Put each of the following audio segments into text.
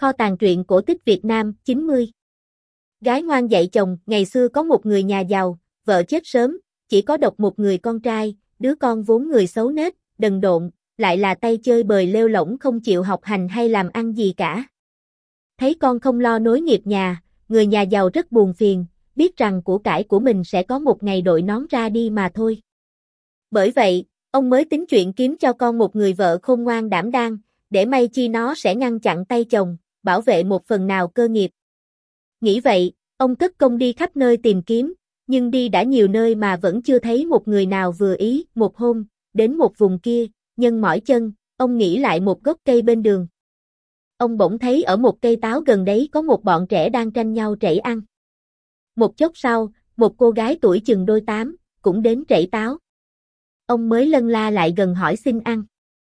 Kho tàng truyện cổ tích Việt Nam 90. Gái ngoan dạy chồng. Ngày xưa có một người nhà giàu, vợ chết sớm, chỉ có độc một người con trai, đứa con vốn người xấu nết, đần độn, lại là tay chơi bời lêu lổng không chịu học hành hay làm ăn gì cả. Thấy con không lo nối nghiệp nhà, người nhà giàu rất buồn phiền, biết rằng của cải của mình sẽ có một ngày đội nón ra đi mà thôi. Bởi vậy, ông mới tính chuyện kiếm cho con một người vợ khôn ngoan đảm đang, để may chi nó sẽ ngăn chặn tay chồng, bảo vệ một phần nào cơ nghiệp. Nghĩ vậy, ông cất công đi khắp nơi tìm kiếm, nhưng đi đã nhiều nơi mà vẫn chưa thấy một người nào vừa ý. Một hôm, đến một vùng kia, nhân mỏi chân, ông nghỉ lại một gốc cây bên đường. Ông bỗng thấy ở một cây táo gần đấy có một bọn trẻ đang tranh nhau trẩy ăn. Một chốc sau, một cô gái tuổi chừng đôi tám, cũng đến trẩy táo. Ông mới lân la lại gần hỏi xin ăn.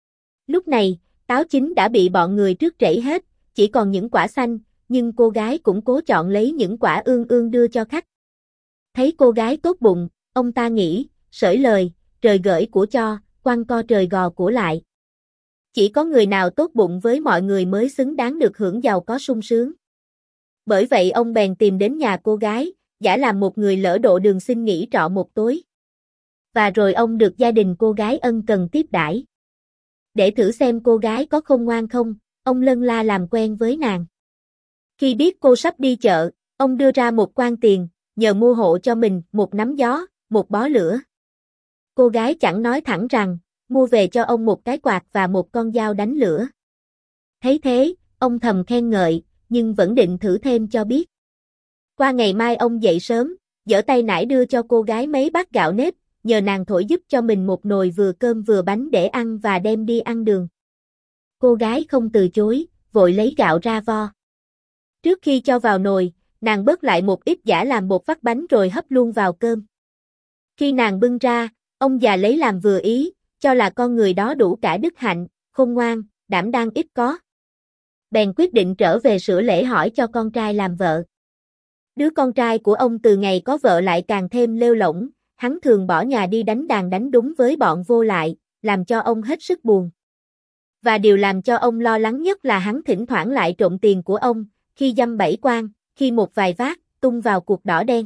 Lúc này, táo chín đã bị bọn người trước trẩy hết, chỉ còn những quả xanh, nhưng cô gái cũng cố chọn lấy những quả ương ương đưa cho khách. Thấy cô gái tốt bụng, ông ta nghĩ, sởi lời, trời gởi của cho, quăng co trời gò của lại. Chỉ có người nào tốt bụng với mọi người mới xứng đáng được hưởng giàu có sung sướng. Bởi vậy ông bèn tìm đến nhà cô gái, giả làm một người lỡ độ đường xin nghỉ trọ một tối. Và rồi ông được gia đình cô gái ân cần tiếp đãi. Để thử xem cô gái có khôn ngoan không, ông lân la làm quen với nàng. Khi biết cô sắp đi chợ, ông đưa ra một quan tiền, nhờ mua hộ cho mình một nắm gió, một bó lửa. Cô gái chẳng nói thẳng rằng, mua về cho ông một cái quạt và một con dao đánh lửa. Thấy thế, ông thầm khen ngợi, nhưng vẫn định thử thêm cho biết. Qua ngày mai ông dậy sớm, giở tay nải đưa cho cô gái mấy bát gạo nếp, nhờ nàng thổi giúp cho mình một nồi vừa cơm vừa bánh để ăn và đem đi ăn đường. Cô gái không từ chối, vội lấy gạo ra vo. Trước khi cho vào nồi, nàng bớt lại một ít giả làm bột vắt bánh rồi hấp luôn vào cơm. Khi nàng bưng ra, ông già lấy làm vừa ý, cho là con người đó đủ cả đức hạnh, khôn ngoan, đảm đang ít có. Bèn quyết định trở về sửa lễ hỏi cho con trai làm vợ. Đứa con trai của ông từ ngày có vợ lại càng thêm lêu lổng, hắn thường bỏ nhà đi đánh đàn đánh đúng với bọn vô lại, làm cho ông hết sức buồn. Và điều làm cho ông lo lắng nhất là hắn thỉnh thoảng lại trộm tiền của ông, khi dăm bảy quan, khi một vài vát, tung vào cuộc đỏ đen.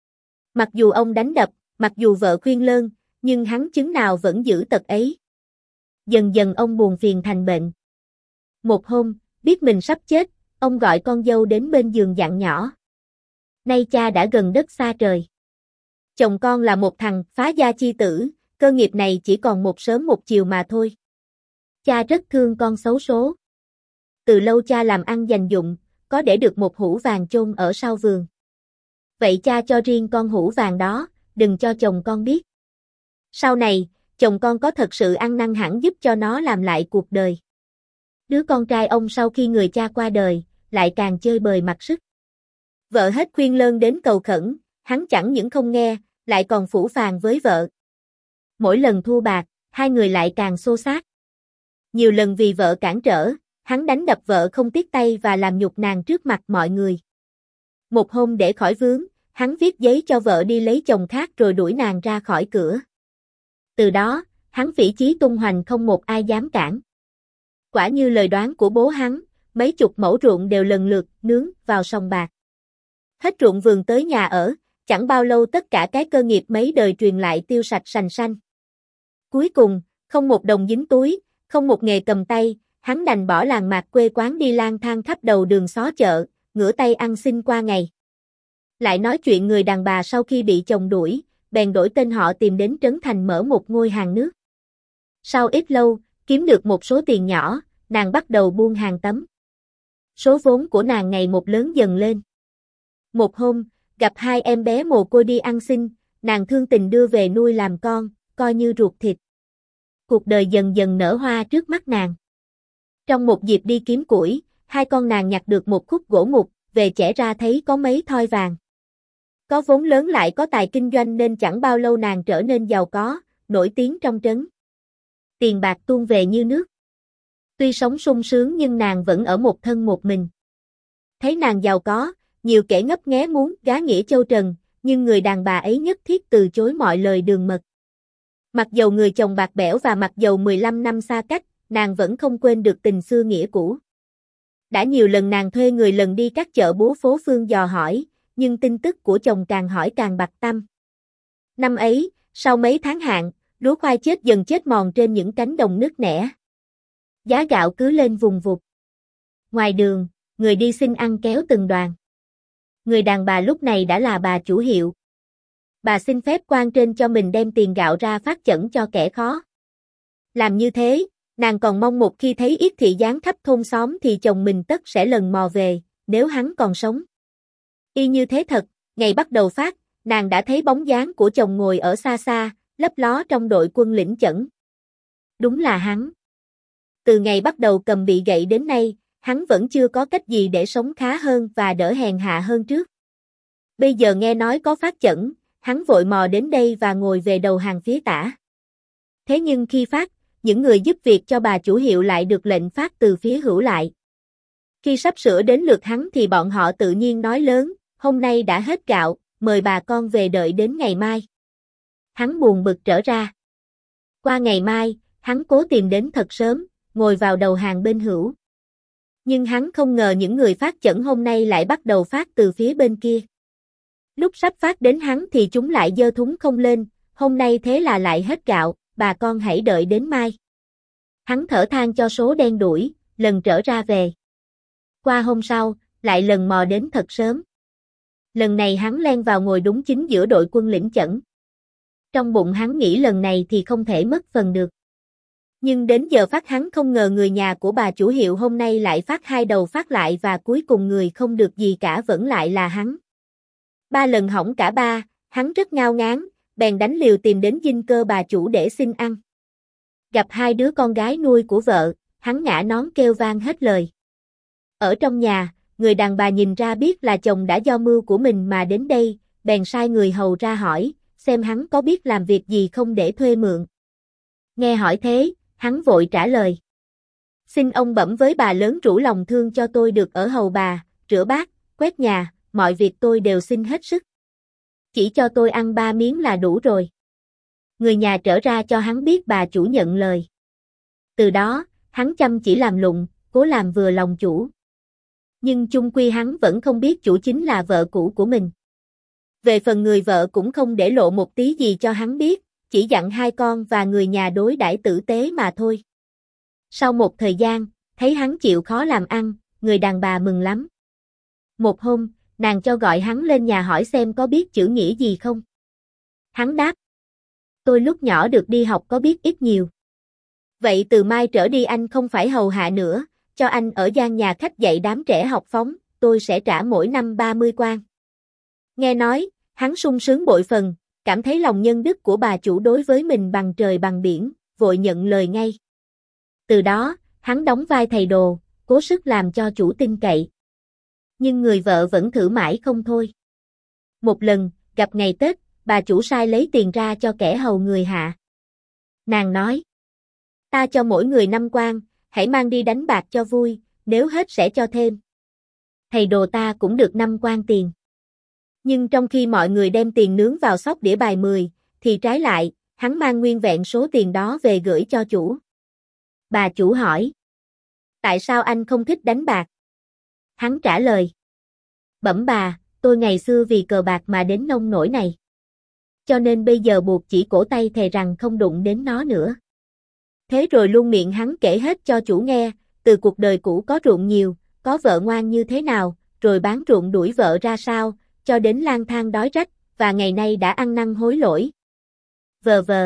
Mặc dù ông đánh đập, mặc dù vợ khuyên lơn, nhưng hắn chứng nào vẫn giữ tật ấy. Dần dần ông buồn phiền thành bệnh. Một hôm, biết mình sắp chết, ông gọi con dâu đến bên giường dặn nhỏ. Nay cha đã gần đất xa trời. Chồng con là một thằng phá gia chi tử, cơ nghiệp này chỉ còn một sớm một chiều mà thôi. Cha rất thương con xấu số. Từ lâu cha làm ăn dành dụm, có để được một hũ vàng chôn ở sau vườn. Vậy cha cho riêng con hũ vàng đó, đừng cho chồng con biết. Sau này, chồng con có thật sự ăn năn hẳn giúp cho nó làm lại cuộc đời. Đứa con trai ông sau khi người cha qua đời, lại càng chơi bời mặc sức. Vợ hết khuyên lơn đến cầu khẩn, hắn chẳng những không nghe, lại còn phũ phàng với vợ. Mỗi lần thua bạc, hai người lại càng xô xát. Nhiều lần vì vợ cản trở, hắn đánh đập vợ không tiếc tay và làm nhục nàng trước mặt mọi người. Một hôm để khỏi vướng, hắn viết giấy cho vợ đi lấy chồng khác rồi đuổi nàng ra khỏi cửa. Từ đó, hắn phỉ chí tung hoành không một ai dám cản. Quả như lời đoán của bố hắn, mấy chục mẫu ruộng đều lần lượt nướng vào sòng bạc. Hết ruộng vườn tới nhà ở, chẳng bao lâu tất cả cái cơ nghiệp mấy đời truyền lại tiêu sạch sành sanh. Cuối cùng, không một đồng dính túi, không một nghề cầm tay, hắn đành bỏ làng mạc quê quán đi lang thang khắp đầu đường xó chợ, ngửa tay ăn xin qua ngày. Lại nói chuyện người đàn bà sau khi bị chồng đuổi, bèn đổi tên họ tìm đến Trấn Thành mở một ngôi hàng nước. Sau ít lâu, kiếm được một số tiền nhỏ, nàng bắt đầu buôn hàng tấm. Số vốn của nàng ngày một lớn dần lên. Một hôm, gặp hai em bé mồ côi đi ăn xin, nàng thương tình đưa về nuôi làm con, coi như ruột thịt. Cuộc đời dần dần nở hoa trước mắt nàng. Trong một dịp đi kiếm củi, hai con nàng nhặt được một khúc gỗ mục, về chẻ ra thấy có mấy thoi vàng. Có vốn lớn lại có tài kinh doanh nên chẳng bao lâu nàng trở nên giàu có, nổi tiếng trong trấn. Tiền bạc tuôn về như nước. Tuy sống sung sướng nhưng nàng vẫn ở một thân một mình. Thấy nàng giàu có, nhiều kẻ ngấp nghé muốn gá nghĩa châu trần, nhưng người đàn bà ấy nhất thiết từ chối mọi lời đường mật. Mặc dầu người chồng bạc bẽo và mặc dầu 15 năm xa cách, nàng vẫn không quên được tình xưa nghĩa cũ. Đã nhiều lần nàng thuê người lần đi các chợ búa phố phương dò hỏi, nhưng tin tức của chồng càng hỏi càng bặt tăm. Năm ấy, sau mấy tháng hạn, lúa khoai chết dần chết mòn trên những cánh đồng nứt nẻ. Giá gạo cứ lên vùng vụt. Ngoài đường, người đi xin ăn kéo từng đoàn. Người đàn bà lúc này đã là bà chủ hiệu. Bà xin phép quan trên cho mình đem tiền gạo ra phát chẩn cho kẻ khó. Làm như thế, nàng còn mong một khi thấy yết thị giáng khắp thôn xóm thì chồng mình tất sẽ lần mò về, nếu hắn còn sống. Y như thế thật, ngày bắt đầu phát, nàng đã thấy bóng dáng của chồng ngồi ở xa xa, lấp ló trong đội quân lĩnh chẩn. Đúng là hắn. Từ ngày bắt đầu cầm bị gậy đến nay, hắn vẫn chưa có cách gì để sống khá hơn và đỡ hèn hạ hơn trước. Bây giờ nghe nói có phát chẩn, hắn vội mò đến đây và ngồi về đầu hàng phía tả. Thế nhưng khi phát, những người giúp việc cho bà chủ hiệu lại được lệnh phát từ phía hữu lại. Khi sắp sửa đến lượt hắn thì bọn họ tự nhiên nói lớn, hôm nay đã hết gạo, mời bà con về đợi đến ngày mai. Hắn buồn bực trở ra. Qua ngày mai, hắn cố tìm đến thật sớm, ngồi vào đầu hàng bên hữu. Nhưng hắn không ngờ những người phát chẩn hôm nay lại bắt đầu phát từ phía bên kia. Lúc sắp phát đến hắn thì chúng lại giơ thúng không lên, hôm nay thế là lại hết gạo, bà con hãy đợi đến mai. Hắn thở than cho số đen đuổi, lần trở ra về. Qua hôm sau, lại lần mò đến thật sớm. Lần này hắn len vào ngồi đúng chính giữa đội quân lĩnh chẩn. Trong bụng hắn nghĩ lần này thì không thể mất phần được. Nhưng đến giờ phát hắn không ngờ người nhà của bà chủ hiệu hôm nay lại phát hai đầu phát lại và cuối cùng người không được gì cả vẫn lại là hắn. Ba lần hỏng cả ba, hắn rất ngao ngán, bèn đánh liều tìm đến dinh cơ bà chủ để xin ăn. Gặp hai đứa con gái nuôi của vợ, hắn ngã nón kêu vang hết lời. Ở trong nhà, người đàn bà nhìn ra biết là chồng đã do mưu của mình mà đến đây, bèn sai người hầu ra hỏi, xem hắn có biết làm việc gì không để thuê mượn. Nghe hỏi thế, hắn vội trả lời. Xin ông bẩm với bà lớn rủ lòng thương cho tôi được ở hầu bà, rửa bát, quét nhà, mọi việc tôi đều xin hết sức. Chỉ cho tôi ăn 3 miếng là đủ rồi. Người nhà trở ra cho hắn biết bà chủ nhận lời. Từ đó, hắn chăm chỉ làm lụng, cố làm vừa lòng chủ. Nhưng chung quy hắn vẫn không biết chủ chính là vợ cũ của mình. Về phần người vợ cũng không để lộ một tí gì cho hắn biết, chỉ dặn hai con và người nhà đối đãi tử tế mà thôi. Sau một thời gian, thấy hắn chịu khó làm ăn, người đàn bà mừng lắm. Một hôm, nàng cho gọi hắn lên nhà hỏi xem có biết chữ nghĩa gì không. Hắn đáp. Tôi lúc nhỏ được đi học có biết ít nhiều. Vậy từ mai trở đi anh không phải hầu hạ nữa, cho anh ở gian nhà khách dạy đám trẻ học phóng, tôi sẽ trả mỗi năm 30 quan. Nghe nói, hắn sung sướng bội phần, cảm thấy lòng nhân đức của bà chủ đối với mình bằng trời bằng biển, vội nhận lời ngay. Từ đó, hắn đóng vai thầy đồ, cố sức làm cho chủ tin cậy. Nhưng người vợ vẫn thử mãi không thôi. Một lần, gặp ngày Tết, bà chủ sai lấy tiền ra cho kẻ hầu người hạ. Nàng nói, ta cho mỗi người 5 quan, hãy mang đi đánh bạc cho vui, nếu hết sẽ cho thêm. Thầy đồ ta cũng được 5 quan tiền. Nhưng trong khi mọi người đem tiền nướng vào sóc đĩa bài 10, thì trái lại, hắn mang nguyên vẹn số tiền đó về gửi cho chủ. Bà chủ hỏi, tại sao anh không thích đánh bạc? Hắn trả lời, bẩm bà, tôi ngày xưa vì cờ bạc mà đến nông nỗi này. Cho nên bây giờ buộc chỉ cổ tay thề rằng không đụng đến nó nữa. Thế rồi luôn miệng hắn kể hết cho chủ nghe, từ cuộc đời cũ có ruộng nhiều, có vợ ngoan như thế nào, rồi bán ruộng đuổi vợ ra sao, cho đến lang thang đói rách, và ngày nay đã ăn năn hối lỗi. Vờ vờ.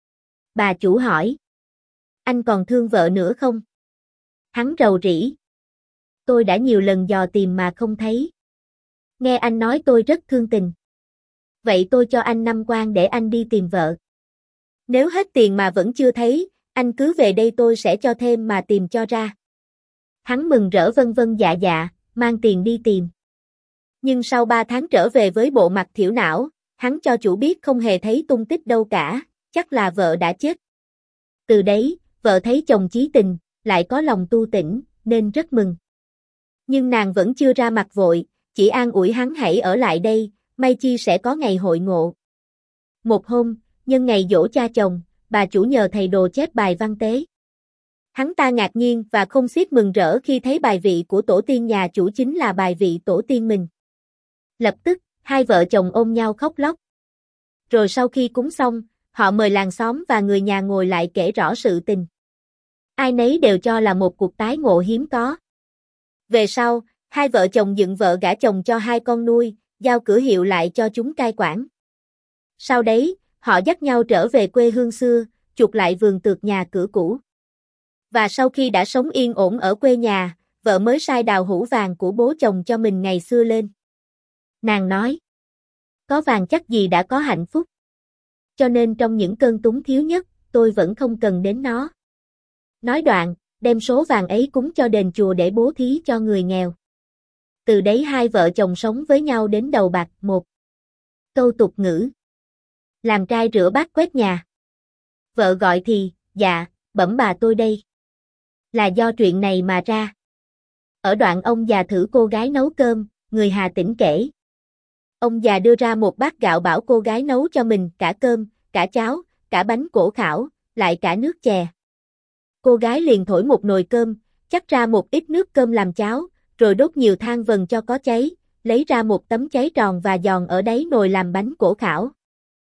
Bà chủ hỏi. Anh còn thương vợ nữa không? Hắn rầu rĩ. Tôi đã nhiều lần dò tìm mà không thấy. Nghe anh nói tôi rất thương tình. Vậy tôi cho anh 5 quan để anh đi tìm vợ. Nếu hết tiền mà vẫn chưa thấy, anh cứ về đây tôi sẽ cho thêm mà tìm cho ra. Hắn mừng rỡ vân vân dạ dạ, mang tiền đi tìm. Nhưng sau 3 tháng trở về với bộ mặt thiểu não, hắn cho chủ biết không hề thấy tung tích đâu cả, chắc là vợ đã chết. Từ đấy, vợ thấy chồng chí tình, lại có lòng tu tỉnh, nên rất mừng. Nhưng nàng vẫn chưa ra mặt vội, chỉ an ủi hắn hãy ở lại đây, may chi sẽ có ngày hội ngộ. Một hôm, nhân ngày giỗ cha chồng, bà chủ nhờ thầy đồ chép bài văn tế. Hắn ta ngạc nhiên và không xiết mừng rỡ khi thấy bài vị của tổ tiên nhà chủ chính là bài vị tổ tiên mình. Lập tức, hai vợ chồng ôm nhau khóc lóc. Rồi sau khi cúng xong, họ mời làng xóm và người nhà ngồi lại kể rõ sự tình. Ai nấy đều cho là một cuộc tái ngộ hiếm có. Về sau, hai vợ chồng dựng vợ gả chồng cho hai con nuôi, giao cửa hiệu lại cho chúng cai quản. Sau đấy, họ dắt nhau trở về quê hương xưa, chuộc lại vườn tược nhà cửa cũ. Và sau khi đã sống yên ổn ở quê nhà, vợ mới sai đào hũ vàng của bố chồng cho mình ngày xưa lên. Nàng nói, có vàng chắc gì đã có hạnh phúc. Cho nên trong những cơn túng thiếu nhất, tôi vẫn không cần đến nó. Nói đoạn, đem số vàng ấy cúng cho đền chùa để bố thí cho người nghèo. Từ đấy hai vợ chồng sống với nhau đến đầu bạc. Một câu tục ngữ. Làm trai rửa bát quét nhà. Vợ gọi thì, dạ, bẩm bà tôi đây. Là do chuyện này mà ra. Ở đoạn ông già thử cô gái nấu cơm, người Hà Tĩnh kể. Ông già đưa ra một bát gạo bảo cô gái nấu cho mình cả cơm, cả cháo, cả bánh cổ khảo, lại cả nước chè. Cô gái liền thổi một nồi cơm, chắc ra một ít nước cơm làm cháo, rồi đốt nhiều than vần cho có cháy, lấy ra một tấm cháy tròn và giòn ở đáy nồi làm bánh cổ khảo.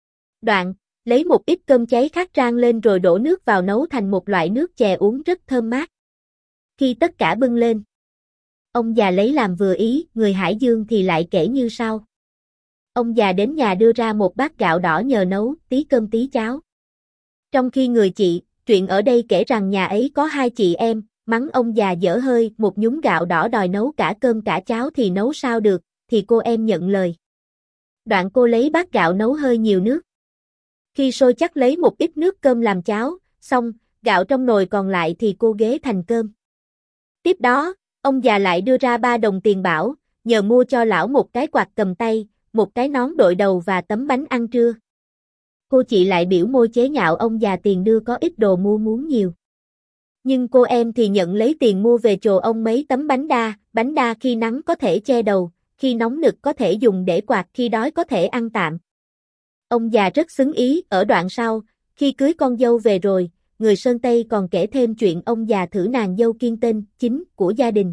Đoạn, lấy một ít cơm cháy khác rang lên rồi đổ nước vào nấu thành một loại nước chè uống rất thơm mát. Khi tất cả bưng lên, ông già lấy làm vừa ý, người Hải Dương thì lại kể như sau. Ông già đến nhà đưa ra một bát gạo đỏ nhờ nấu tí cơm tí cháo. Trong khi người chị, chuyện ở đây kể rằng nhà ấy có hai chị em, mắng ông già dở hơi, một nhúng gạo đỏ đòi nấu cả cơm cả cháo thì nấu sao được, thì cô em nhận lời. Đoạn cô lấy bát gạo nấu hơi nhiều nước. Khi sôi chắc lấy một ít nước cơm làm cháo, xong, gạo trong nồi còn lại thì cô ghế thành cơm. Tiếp đó, ông già lại đưa ra 3 đồng tiền bảo, nhờ mua cho lão một cái quạt cầm tay, một cái nón đội đầu và tấm bánh ăn trưa. Cô chị lại biểu môi chế nhạo ông già tiền đưa có ít đồ mua muốn nhiều. Nhưng cô em thì nhận lấy tiền mua về chồ ông mấy tấm bánh đa khi nắng có thể che đầu, khi nóng nực có thể dùng để quạt, khi đói có thể ăn tạm. Ông già rất xứng ý, ở đoạn sau, khi cưới con dâu về rồi, người Sơn Tây còn kể thêm chuyện ông già thử nàng dâu kiêng tên chính của gia đình.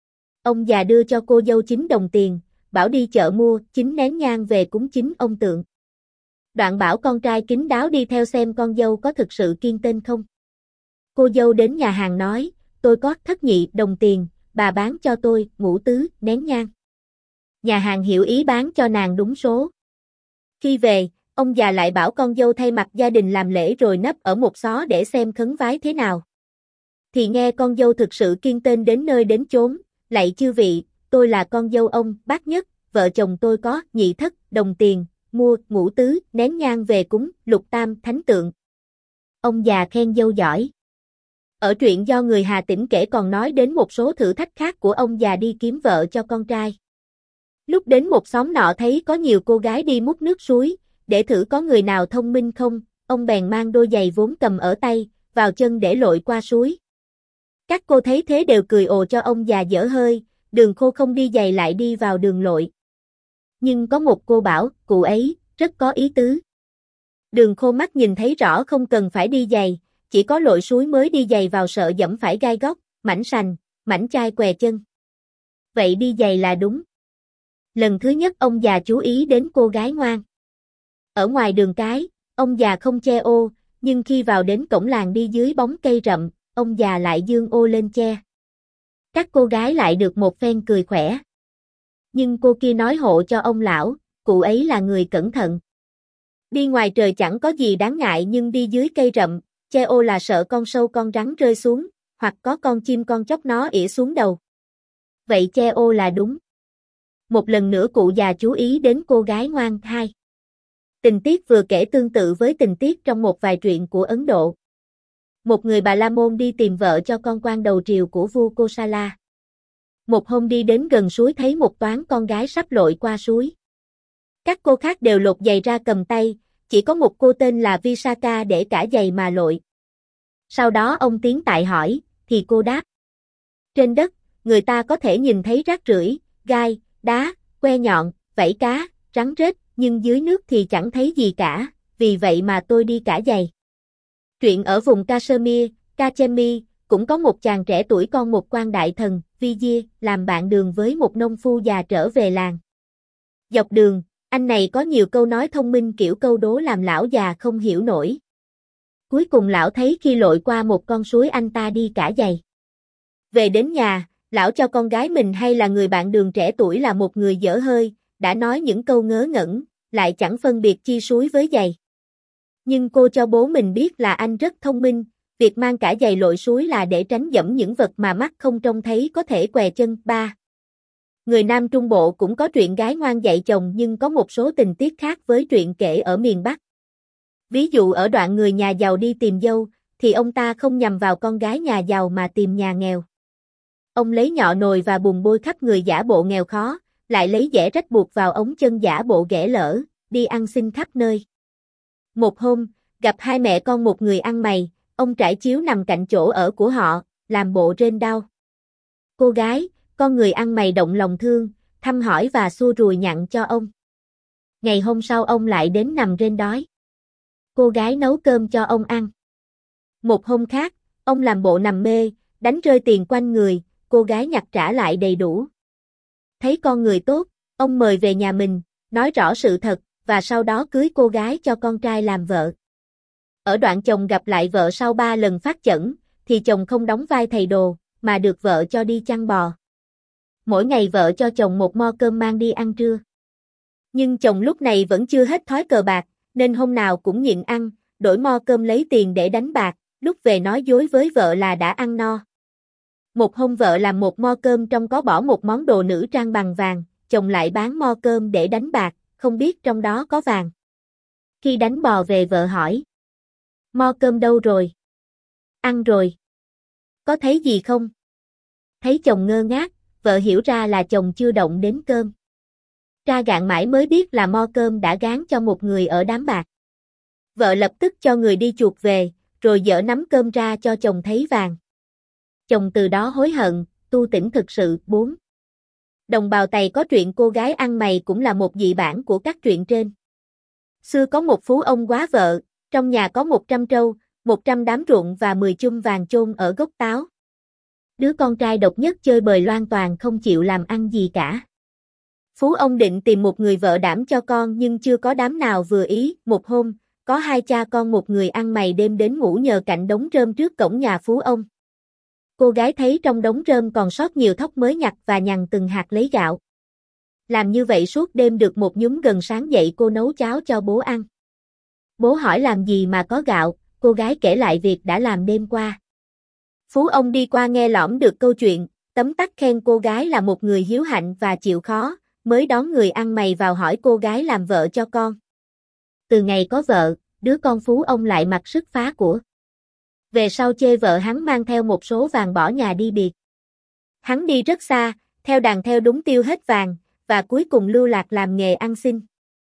Ông già đưa cho cô dâu 9 đồng tiền, bảo đi chợ mua 9 nén nhang về cúng chính ông tượng. Đoạn bảo con trai kín đáo đi theo xem con dâu có thực sự kiêng tên không. Cô dâu đến nhà hàng nói, tôi có thất nhị đồng tiền, bà bán cho tôi ngũ tứ nén nhang. Nhà hàng hiểu ý bán cho nàng đúng số. Khi về, ông già lại bảo con dâu thay mặt gia đình làm lễ rồi nấp ở một xó để xem khấn vái thế nào. Thì nghe con dâu thực sự kiêng tên đến nơi đến chốn, lạy chư vị, tôi là con dâu ông Bác Nhất, vợ chồng tôi có nhị thất đồng tiền, mua ngũ tứ nén nhang về cúng lục tam thánh tượng. Ông già khen dâu giỏi. Ở truyện do người Hà Tĩnh kể còn nói đến một số thử thách khác của ông già đi kiếm vợ cho con trai. Lúc đến một xóm nọ thấy có nhiều cô gái đi múc nước suối, để thử có người nào thông minh không, ông bèn mang đôi giày vốn cầm ở tay, vào chân để lội qua suối. Các cô thấy thế đều cười ồ cho ông già dở hơi, đường khô không đi giày lại đi vào đường lội. Nhưng có một cô bảo, cụ ấy, rất có ý tứ. Đường khô mắt nhìn thấy rõ không cần phải đi giày, chỉ có lội suối mới đi giày vào sợ dẫm phải gai góc, mảnh sành, mảnh chai què chân. Vậy đi giày là đúng. Lần thứ nhất ông già chú ý đến cô gái ngoan. Ở ngoài đường cái, ông già không che ô, nhưng khi vào đến cổng làng đi dưới bóng cây rậm, ông già lại giương ô lên che. Các cô gái lại được một phen cười khỏe. Nhưng cô kia nói hộ cho ông lão, cụ ấy là người cẩn thận. Đi ngoài trời chẳng có gì đáng ngại nhưng đi dưới cây rậm, che ô là sợ con sâu con rắn rơi xuống, hoặc có con chim con chóc nó ỉa xuống đầu. Vậy che ô là đúng. Một lần nữa cụ già chú ý đến cô gái ngoan. 2. Tình tiết vừa kể tương tự với tình tiết trong một vài truyện của Ấn Độ. Một người Bà La Môn đi tìm vợ cho con quan đầu triều của vua Kosala. Một hôm đi đến gần suối thấy một toán con gái sắp lội qua suối. Các cô khác đều lột giày ra cầm tay, chỉ có một cô tên là Visakha để cả giày mà lội. Sau đó ông tiến tại hỏi, thì cô đáp. Trên đất, người ta có thể nhìn thấy rác rưởi, gai, đá, que nhọn, vảy cá, rắn rết, nhưng dưới nước thì chẳng thấy gì cả, vì vậy mà tôi đi cả giày. Truyện ở vùng Kashmir, Kachemir, cũng có một chàng trẻ tuổi con một quan đại thần, Vi Diê, làm bạn đường với một nông phu già trở về làng. Dọc đường, anh này có nhiều câu nói thông minh kiểu câu đố làm lão già không hiểu nổi. Cuối cùng lão thấy khi lội qua một con suối anh ta đi cả giày. Về đến nhà, lão cho con gái mình hay là người bạn đường trẻ tuổi là một người dở hơi, đã nói những câu ngớ ngẩn, lại chẳng phân biệt chi suối với giày. Nhưng cô cho bố mình biết là anh rất thông minh, việc mang cả giày lội suối là để tránh dẫm những vật mà mắt không trông thấy có thể què chân. 3. Người Nam Trung Bộ cũng có truyện gái ngoan dạy chồng nhưng có một số tình tiết khác với truyện kể ở miền Bắc. Ví dụ ở đoạn người nhà giàu đi tìm dâu, thì ông ta không nhằm vào con gái nhà giàu mà tìm nhà nghèo. Ông lấy nhọ nồi và bùn bôi khắp người giả bộ nghèo khó, lại lấy dẻ rách buộc vào ống chân giả bộ ghẻ lỡ, đi ăn xin khắp nơi. Một hôm, gặp hai mẹ con một người ăn mày, ông trải chiếu nằm cạnh chỗ ở của họ, làm bộ rên đau. Cô gái, con người ăn mày động lòng thương, thăm hỏi và xua rùi nhặn cho ông. Ngày hôm sau ông lại đến nằm rên đói. Cô gái nấu cơm cho ông ăn. Một hôm khác, ông làm bộ nằm mê, đánh rơi tiền quanh người, cô gái nhặt trả lại đầy đủ. Thấy con người tốt, ông mời về nhà mình, nói rõ sự thật, và sau đó cưới cô gái cho con trai làm vợ. Ở đoạn chồng gặp lại vợ sau 3 lần phát chẩn, thì chồng không đóng vai thầy đồ, mà được vợ cho đi chăn bò. Mỗi ngày vợ cho chồng một mo cơm mang đi ăn trưa. Nhưng chồng lúc này vẫn chưa hết thói cờ bạc, nên hôm nào cũng nhịn ăn, đổi mo cơm lấy tiền để đánh bạc, lúc về nói dối với vợ là đã ăn no. Một hôm vợ làm một mo cơm trong có bỏ một món đồ nữ trang bằng vàng, chồng lại bán mo cơm để đánh bạc, không biết trong đó có vàng. Khi đánh bò về vợ hỏi: mo cơm đâu rồi? Ăn rồi. Có thấy gì không? Thấy chồng ngơ ngác, vợ hiểu ra là chồng chưa động đến cơm. Tra gạn mãi mới biết là mo cơm đã gán cho một người ở đám bạc. Vợ lập tức cho người đi chuộc về, rồi dở nắm cơm ra cho chồng thấy vàng. Chồng từ đó hối hận, tu tỉnh thực sự. 4. Đồng bào Tày có truyện cô gái ăn mày cũng là một dị bản của các truyện trên. Xưa có một phú ông quá vợ, trong nhà có 100 trâu, 100 đám ruộng và 10 chum vàng chôn ở gốc táo. Đứa con trai độc nhất chơi bời loan toàn không chịu làm ăn gì cả. Phú ông định tìm một người vợ đảm cho con nhưng chưa có đám nào vừa ý. Một hôm, có hai cha con một người ăn mày đêm đến ngủ nhờ cạnh đống rơm trước cổng nhà phú ông. Cô gái thấy trong đống rơm còn sót nhiều thóc mới nhặt và nhằn từng hạt lấy gạo. Làm như vậy suốt đêm được một nhúm gần sáng dậy cô nấu cháo cho bố ăn. Bố hỏi làm gì mà có gạo, cô gái kể lại việc đã làm đêm qua. Phú ông đi qua nghe lỏm được câu chuyện, tấm tắc khen cô gái là một người hiếu hạnh và chịu khó, mới đón người ăn mày vào hỏi cô gái làm vợ cho con. Từ ngày có vợ, đứa con Phú ông lại mặc sức phá của. Về sau chê vợ hắn mang theo một số vàng bỏ nhà đi biệt. Hắn đi rất xa, theo đàn theo đúng tiêu hết vàng, và cuối cùng lưu lạc làm nghề ăn xin.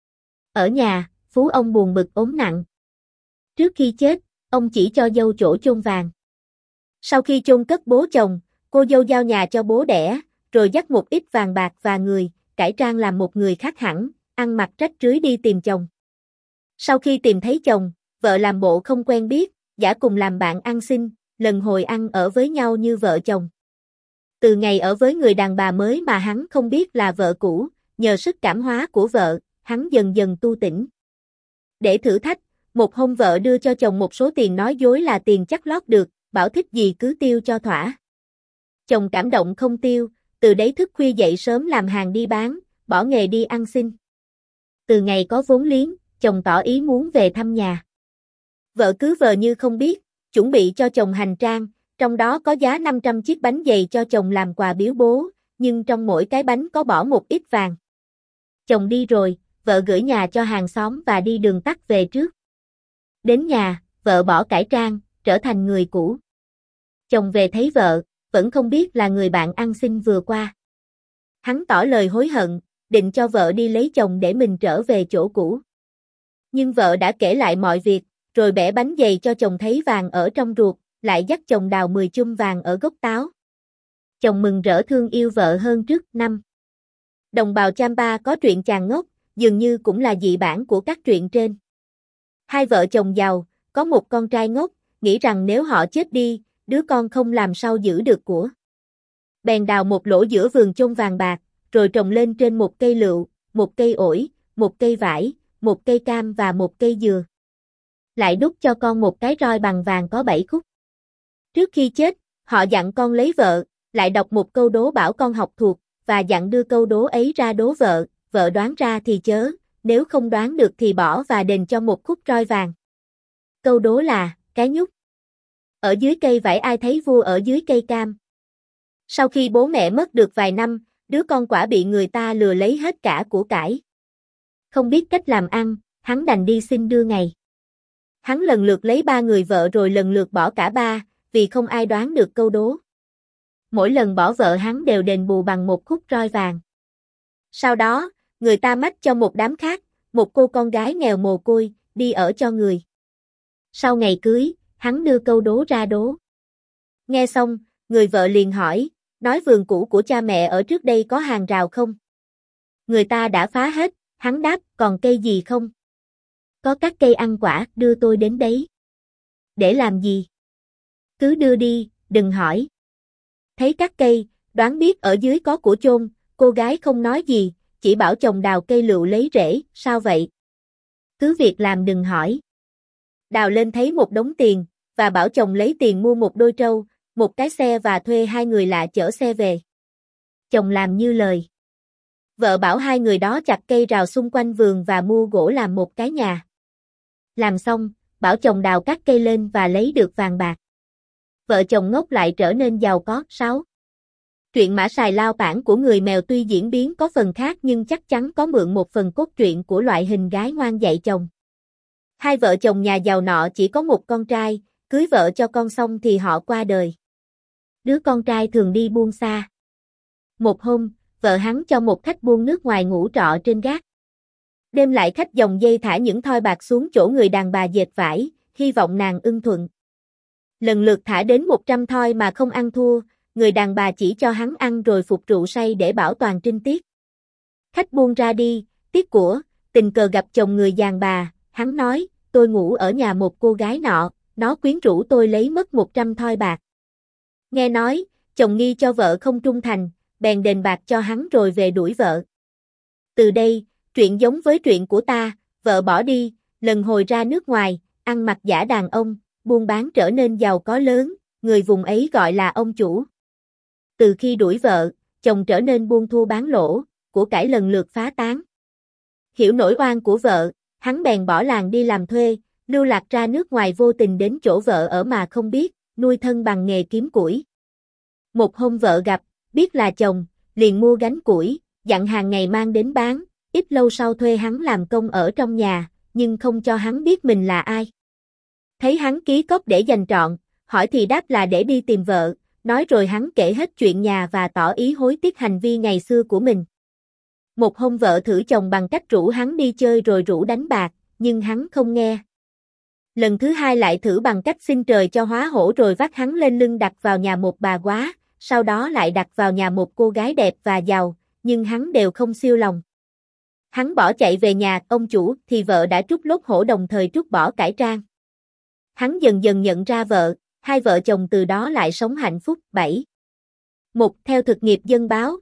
Ở nhà, Phú ông buồn bực ốm nặng. Trước khi chết, ông chỉ cho dâu chỗ chôn vàng. Sau khi chôn cất bố chồng, cô dâu giao nhà cho bố đẻ, rồi dắt một ít vàng bạc và người, cải trang làm một người khác hẳn, ăn mặc rách rưới đi tìm chồng. Sau khi tìm thấy chồng, vợ làm bộ không quen biết, giả cùng làm bạn ăn xin, lần hồi ăn ở với nhau như vợ chồng. Từ ngày ở với người đàn bà mới mà hắn không biết là vợ cũ, nhờ sức cảm hóa của vợ, hắn dần dần tu tỉnh. Để thử thách, một hôm vợ đưa cho chồng một số tiền nói dối là tiền chắc lót được, bảo thích gì cứ tiêu cho thỏa. Chồng cảm động không tiêu, từ đấy thức khuya dậy sớm làm hàng đi bán, bỏ nghề đi ăn xin. Từ ngày có vốn liếng, chồng tỏ ý muốn về thăm nhà. Vợ cứ vờ như không biết, chuẩn bị cho chồng hành trang, trong đó có giá 500 chiếc bánh dày cho chồng làm quà biếu bố, nhưng trong mỗi cái bánh có bỏ một ít vàng. Chồng đi rồi, vợ gửi nhà cho hàng xóm và đi đường tắt về trước. Đến nhà, vợ bỏ cải trang, trở thành người cũ. Chồng về thấy vợ, vẫn không biết là người bạn ăn xin vừa qua. Hắn tỏ lời hối hận, định cho vợ đi lấy chồng để mình trở về chỗ cũ. Nhưng vợ đã kể lại mọi việc, rồi bẻ bánh dày cho chồng thấy vàng ở trong ruột, lại dắt chồng đào 10 chum vàng ở gốc táo. Chồng mừng rỡ thương yêu vợ hơn trước. 5. Đồng bào Champa có truyện chàng ngốc, dường như cũng là dị bản của các truyện trên. Hai vợ chồng giàu, có một con trai ngốc, nghĩ rằng nếu họ chết đi, đứa con không làm sao giữ được của. Bèn đào một lỗ giữa vườn chôn vàng bạc, rồi trồng lên trên một cây lựu, một cây ổi, một cây vải, một cây cam và một cây dừa. Lại đúc cho con một cái roi bằng vàng có 7 khúc. Trước khi chết, họ dặn con lấy vợ, lại đọc một câu đố bảo con học thuộc, và dặn đưa câu đố ấy ra đố vợ, vợ đoán ra thì chớ, nếu không đoán được thì bỏ và đền cho một khúc roi vàng. Câu đố là, cái nhúc. Ở dưới cây vải ai thấy vua ở dưới cây cam. Sau khi bố mẹ mất được vài năm, đứa con quả bị người ta lừa lấy hết cả của cải. Không biết cách làm ăn, hắn đành đi xin đưa ngày. Hắn lần lượt lấy 3 người vợ rồi lần lượt bỏ cả 3, vì không ai đoán được câu đố. Mỗi lần bỏ vợ hắn đều đền bù bằng một khúc roi vàng. Sau đó, người ta mách cho một đám khác, một cô con gái nghèo mồ côi, đi ở cho người. Sau ngày cưới, hắn đưa câu đố ra đố. Nghe xong, người vợ liền hỏi, nói vườn cũ của cha mẹ ở trước đây có hàng rào không? Người ta đã phá hết, hắn đáp, còn cây gì không? Có các cây ăn quả, đưa tôi đến đấy. Để làm gì? Cứ đưa đi, đừng hỏi. Thấy các cây, đoán biết ở dưới có của chôn, cô gái không nói gì, chỉ bảo chồng đào cây lựu lấy rễ, sao vậy? Cứ việc làm đừng hỏi. Đào lên thấy một đống tiền, và bảo chồng lấy tiền mua một đôi trâu, một cái xe và thuê 2 người lạ chở xe về. Chồng làm như lời. Vợ bảo 2 người đó chặt cây rào xung quanh vườn và mua gỗ làm một cái nhà. Làm xong, bảo chồng đào các cây lên và lấy được vàng bạc. Vợ chồng ngốc lại trở nên giàu có. 6. Truyện Mã Sài Lao bản của người mèo tuy diễn biến có phần khác nhưng chắc chắn có mượn một phần cốt truyện của loại hình gái ngoan dạy chồng. Hai vợ chồng nhà giàu nọ chỉ có một con trai, cưới vợ cho con xong thì họ qua đời. Đứa con trai thường đi buôn xa. Một hôm, vợ hắn cho một khách buôn nước ngoài ngủ trọ trên gác. Đêm lại khách dòng dây thả những thoi bạc xuống chỗ người đàn bà dệt vải, hy vọng nàng ưng thuận. Lần lượt thả đến 100 thoi mà không ăn thua, người đàn bà chỉ cho hắn ăn rồi phục rượu say để bảo toàn trinh tiết. Khách buôn ra đi, tiếc của, tình cờ gặp chồng người đàn bà, hắn nói, tôi ngủ ở nhà một cô gái nọ, nó quyến rũ tôi lấy mất 100 thoi bạc. Nghe nói, chồng nghi cho vợ không trung thành, bèn đền bạc cho hắn rồi về đuổi vợ. Từ đây, truyện giống với truyện của ta, vợ bỏ đi, lần hồi ra nước ngoài, ăn mặc giả đàn ông, buôn bán trở nên giàu có lớn, người vùng ấy gọi là ông chủ. Từ khi đuổi vợ, chồng trở nên buôn thua bán lỗ, của cải lần lượt phá tán. Hiểu nỗi oan của vợ, hắn bèn bỏ làng đi làm thuê, lưu lạc ra nước ngoài vô tình đến chỗ vợ ở mà không biết, nuôi thân bằng nghề kiếm củi. Một hôm vợ gặp, biết là chồng, liền mua gánh củi, dặn hàng ngày mang đến bán, ít lâu sau thuê hắn làm công ở trong nhà, nhưng không cho hắn biết mình là ai. Thấy hắn ký cốc để dành trọn, hỏi thì đáp là để đi tìm vợ, nói rồi hắn kể hết chuyện nhà và tỏ ý hối tiếc hành vi ngày xưa của mình. Một hôm vợ thử chồng bằng cách rủ hắn đi chơi rồi rủ đánh bạc, nhưng hắn không nghe. Lần thứ hai lại thử bằng cách xin trời cho hóa hổ rồi vác hắn lên lưng đặt vào nhà một bà góa, sau đó lại đặt vào nhà một cô gái đẹp và giàu, nhưng hắn đều không siêu lòng. Hắn bỏ chạy về nhà ông chủ thì vợ đã trút lốt hổ đồng thời trút bỏ cải trang. Hắn dần dần nhận ra vợ, hai vợ chồng từ đó lại sống hạnh phúc. 7. Một theo thực nghiệp dân báo,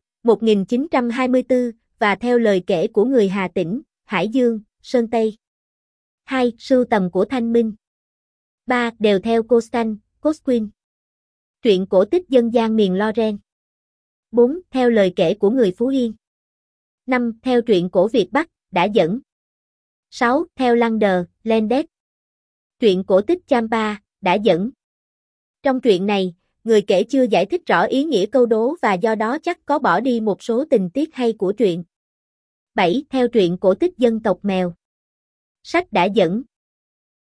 1924, và theo lời kể của người Hà Tĩnh, Hải Dương, Sơn Tây. 2. Sưu tầm của Thanh Minh. 3. Đều theo Costan, Cosquin. Truyện cổ tích dân gian miền Loren. 4. Theo lời kể của người Phú Yên. 5. Theo truyện cổ Việt Bắc, đã dẫn. 6. Theo Lander, Landet. Truyện cổ tích Champa, đã dẫn. Trong truyện này, người kể chưa giải thích rõ ý nghĩa câu đố và do đó chắc có bỏ đi một số tình tiết hay của truyện. 7. Theo truyện cổ tích dân tộc mèo. Sách đã dẫn.